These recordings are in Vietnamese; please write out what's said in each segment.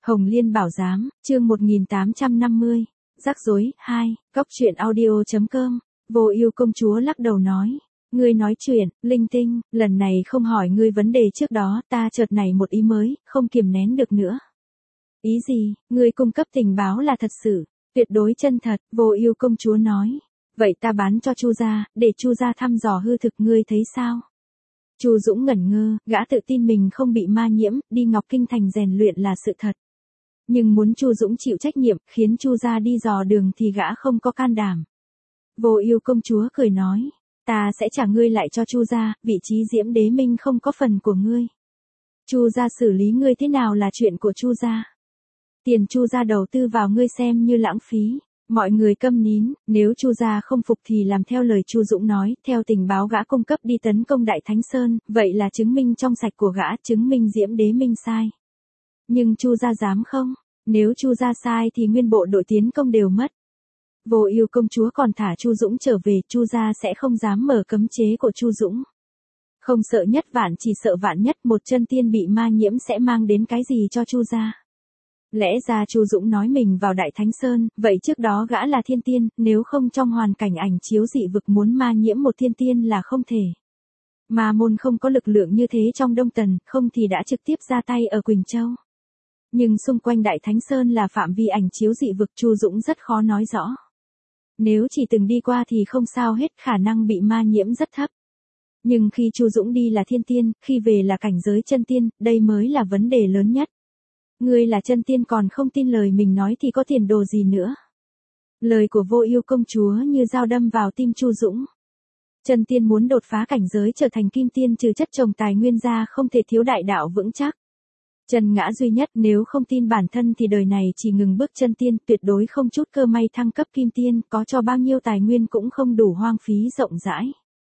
Hồng Liên Bảo Giám, chương 1850, rắc rối, 2, Cóc truyện audio.com, Vô Ưu công chúa lắc đầu nói. Ngươi nói chuyện, linh tinh, lần này không hỏi ngươi vấn đề trước đó, ta chợt nảy một ý mới, không kiềm nén được nữa. Ý gì, ngươi cung cấp tình báo là thật sự, tuyệt đối chân thật, Vô Ưu công chúa nói. Vậy ta bán cho Chu gia, để Chu gia thăm dò hư thực, ngươi thấy sao? Chu Dũng ngẩn ngơ, gã tự tin mình không bị ma nhiễm, đi Ngọc Kinh thành rèn luyện là sự thật. Nhưng muốn Chu Dũng chịu trách nhiệm, khiến Chu gia đi dò đường thì gã không có can đảm. Vô Ưu công chúa cười nói, ta sẽ trả ngươi lại cho Chu gia, vị trí Diễm Đế Minh không có phần của ngươi. Chu gia xử lý ngươi thế nào là chuyện của Chu gia. Tiền Chu gia đầu tư vào ngươi xem như lãng phí. Mọi người câm nín, nếu Chu gia không phục thì làm theo lời Chu Dũng nói, theo tình báo gã cung cấp đi tấn công Đại Thánh Sơn, vậy là chứng minh trong sạch của gã, chứng minh Diễm Đế Minh sai. Nhưng Chu gia dám không? Nếu Chu gia sai thì nguyên bộ đội tiến công đều mất. Vô Ưu công chúa còn thả Chu Dũng trở về, Chu gia sẽ không dám mở cấm chế của Chu Dũng. Không sợ nhất vạn, chỉ sợ vạn nhất, một chân tiên bị ma nhiễm sẽ mang đến cái gì cho Chu gia. Lẽ ra Chu Dũng nói mình vào Đại Thánh Sơn, vậy trước đó gã là thiên tiên, nếu không trong hoàn cảnh ảnh chiếu dị vực muốn ma nhiễm một thiên tiên là không thể. Ma môn không có lực lượng như thế trong Đông Tần, không thì đã trực tiếp ra tay ở Quỳnh Châu. Nhưng xung quanh Đại Thánh Sơn là phạm vi ảnh chiếu dị vực, Chu Dũng rất khó nói rõ. Nếu chỉ từng đi qua thì không sao hết, khả năng bị ma nhiễm rất thấp. Nhưng khi Chu Dũng đi là thiên tiên, khi về là cảnh giới chân tiên, đây mới là vấn đề lớn nhất. Ngươi là chân tiên còn không tin lời mình nói thì có tiền đồ gì nữa. Lời của Vô Ưu công chúa như dao đâm vào tim Chu Dũng. Chân tiên muốn đột phá cảnh giới trở thành kim tiên, trừ chất trồng tài nguyên ra không thể thiếu đại đạo vững chắc. Chân ngã duy nhất, nếu không tin bản thân thì đời này chỉ ngừng bước chân tiên, tuyệt đối không chút cơ may thăng cấp kim tiên, có cho bao nhiêu tài nguyên cũng không đủ, hoang phí rộng rãi.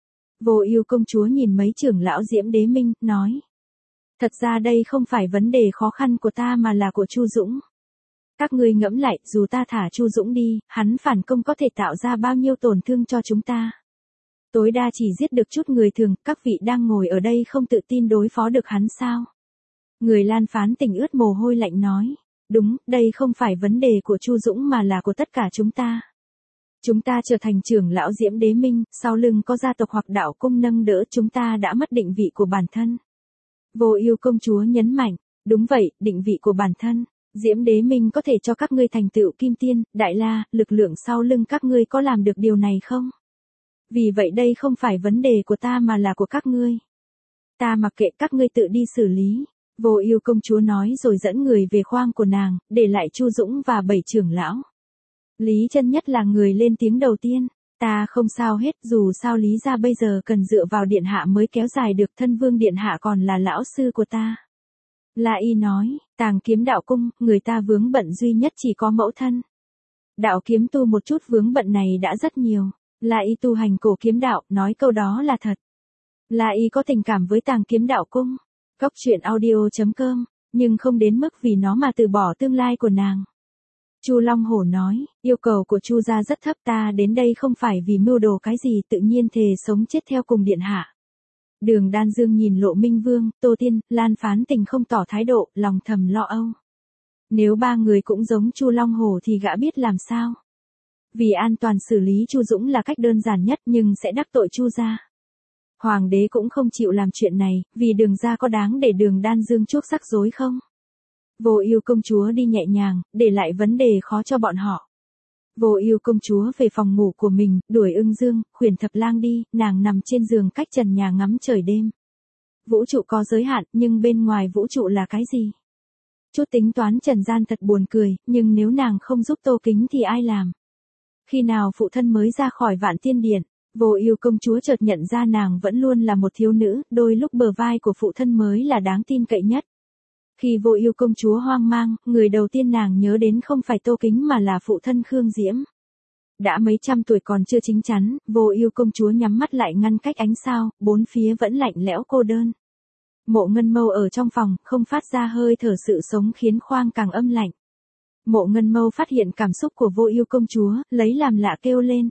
Vô Ưu công chúa nhìn mấy trưởng lão Diễm Đế Minh, nói. Thật ra đây không phải vấn đề khó khăn của ta mà là của Chu Dũng. Các ngươi ngẫm lại, dù ta thả Chu Dũng đi, hắn phản công có thể tạo ra bao nhiêu tổn thương cho chúng ta. Tối đa chỉ giết được chút người thường, các vị đang ngồi ở đây không tự tin đối phó được hắn sao? Người Lan Phán Tình ướt mồ hôi lạnh nói. Đúng, đây không phải vấn đề của Chu Dũng mà là của tất cả chúng ta. Chúng ta trở thành trưởng lão Diễm Đế Minh, sau lưng có gia tộc hoặc đạo cung nâng đỡ, chúng ta đã mất định vị của bản thân. Vô Ưu công chúa nhấn mạnh, đúng vậy, định vị của bản thân. Diễm Đế Minh có thể cho các ngươi thành tựu kim tiên, đại la, lực lượng sau lưng các ngươi có làm được điều này không? Vì vậy đây không phải vấn đề của ta mà là của các ngươi. Ta mặc kệ, các ngươi tự đi xử lý. Vô Ưu công chúa nói rồi dẫn người về khoang của nàng, để lại Chu Dũng và 7 trưởng lão. Lý Chân Nhất là người lên tiếng đầu tiên. Ta không sao hết, dù sao Lý gia bây giờ cần dựa vào điện hạ mới kéo dài được, thân vương điện hạ còn là lão sư của ta. La Y nói, Tàng Kiếm đạo cung, người ta vướng bận duy nhất chỉ có mẫu thân. Đạo kiếm tu một chút vướng bận này đã rất nhiều. La Y tu hành cổ kiếm đạo, nói câu đó là thật. La Y có tình cảm với Tàng Kiếm đạo cung. Cóc truyện audio.com, nhưng không đến mức vì nó mà từ bỏ tương lai của nàng. Chu Long Hổ nói, yêu cầu của Chu gia rất thấp, ta đến đây không phải vì mưu đồ cái gì, tự nhiên thề sống chết theo cùng điện hạ. Đường Đan Dương nhìn Lộ Minh Vương, Tô Tiên, Lan Phán Tình không tỏ thái độ, lòng thầm lo âu. Nếu ba người cũng giống Chu Long Hổ thì gã biết làm sao. Vì an toàn xử lý Chu Dũng là cách đơn giản nhất, nhưng sẽ đắc tội Chu gia. Hoàng đế cũng không chịu làm chuyện này, vì Đường gia có đáng để Đường Đan Dương chuốc rắc rối không? Vô Ưu công chúa đi nhẹ nhàng, để lại vấn đề khó cho bọn họ. Vô Ưu công chúa về phòng ngủ của mình, đuổi Ưng Dương, khuyển Thập Lang đi, nàng nằm trên giường cách trần nhà ngắm trời đêm. Vũ trụ có giới hạn, nhưng bên ngoài vũ trụ là cái gì? Chút tính toán trần gian thật buồn cười, nhưng nếu nàng không giúp Tô Kính thì ai làm? Khi nào phụ thân mới ra khỏi Vạn Tiên Điện? Vô Ưu công chúa chợt nhận ra nàng vẫn luôn là một thiếu nữ, đôi lúc bờ vai của phụ thân mới là đáng tin cậy nhất. Khi Vô Ưu công chúa hoang mang, người đầu tiên nàng nhớ đến không phải Tô Kính mà là phụ thân Khương Diễm. Đã mấy trăm tuổi còn chưa chín chắn, Vô Ưu công chúa nhắm mắt lại ngăn cách ánh sao, bốn phía vẫn lạnh lẽo cô đơn. Mộ Ngân Mâu ở trong phòng, không phát ra hơi thở sự sống khiến khoang càng âm lạnh. Mộ Ngân Mâu phát hiện cảm xúc của Vô Ưu công chúa, lấy làm lạ kêu lên.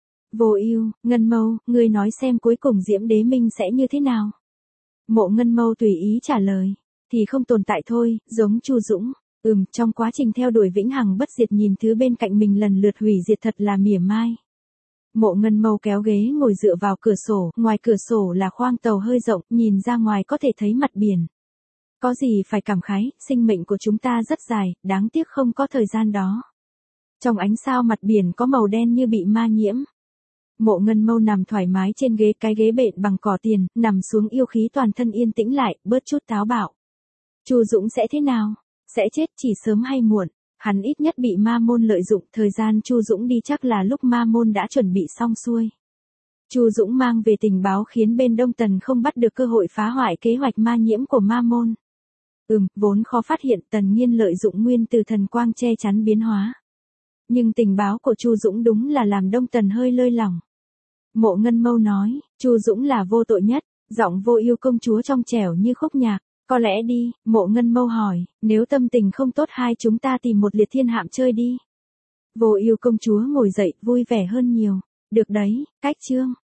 Vô Ưu, Ngân Mâu, ngươi nói xem cuối cùng Diễm Đế Minh sẽ như thế nào? Mộ Ngân Mâu tùy ý trả lời. Thì không tồn tại thôi, giống Chu Dũng. Trong quá trình theo đuổi vĩnh hằng bất diệt nhìn thứ bên cạnh mình lần lượt hủy diệt thật là mỉa mai. Mộ Ngân Mâu kéo ghế ngồi dựa vào cửa sổ, ngoài cửa sổ là khoang tàu hơi rộng, nhìn ra ngoài có thể thấy mặt biển. Có gì phải cảm khái, sinh mệnh của chúng ta rất dài, đáng tiếc không có thời gian đó. Trong ánh sao mặt biển có màu đen như bị ma nhiễm. Mộ Ngân Mâu nằm thoải mái trên ghế, cái ghế bện bằng cỏ tiền, nằm xuống yêu khí toàn thân yên tĩnh lại, bớt chút táo bạo. Chu Dũng sẽ thế nào? Sẽ chết chỉ sớm hay muộn. Hắn ít nhất bị ma môn lợi dụng, thời gian Chu Dũng đi chắc là lúc ma môn đã chuẩn bị xong xuôi. Chu Dũng mang về tình báo khiến bên Đông Tần không bắt được cơ hội phá hoại kế hoạch ma nhiễm của ma môn. Vốn khó phát hiện, Tần Nhiên lợi dụng nguyên từ thần quang che chắn biến hóa. Nhưng tình báo của Chu Dũng đúng là làm Đông Tần hơi lơi lỏng. Mộ Ngân Mâu nói, Chu Dũng là vô tội nhất, giọng Vô Ưu công chúa trong trẻo như khúc nhạc. Có lẽ đi, Mộ Ngân Mâu hỏi, nếu tâm tình không tốt hai chúng ta tìm một liệt thiên hạm chơi đi. Vô Ưu công chúa ngồi dậy vui vẻ hơn nhiều. Được đấy, cách chương.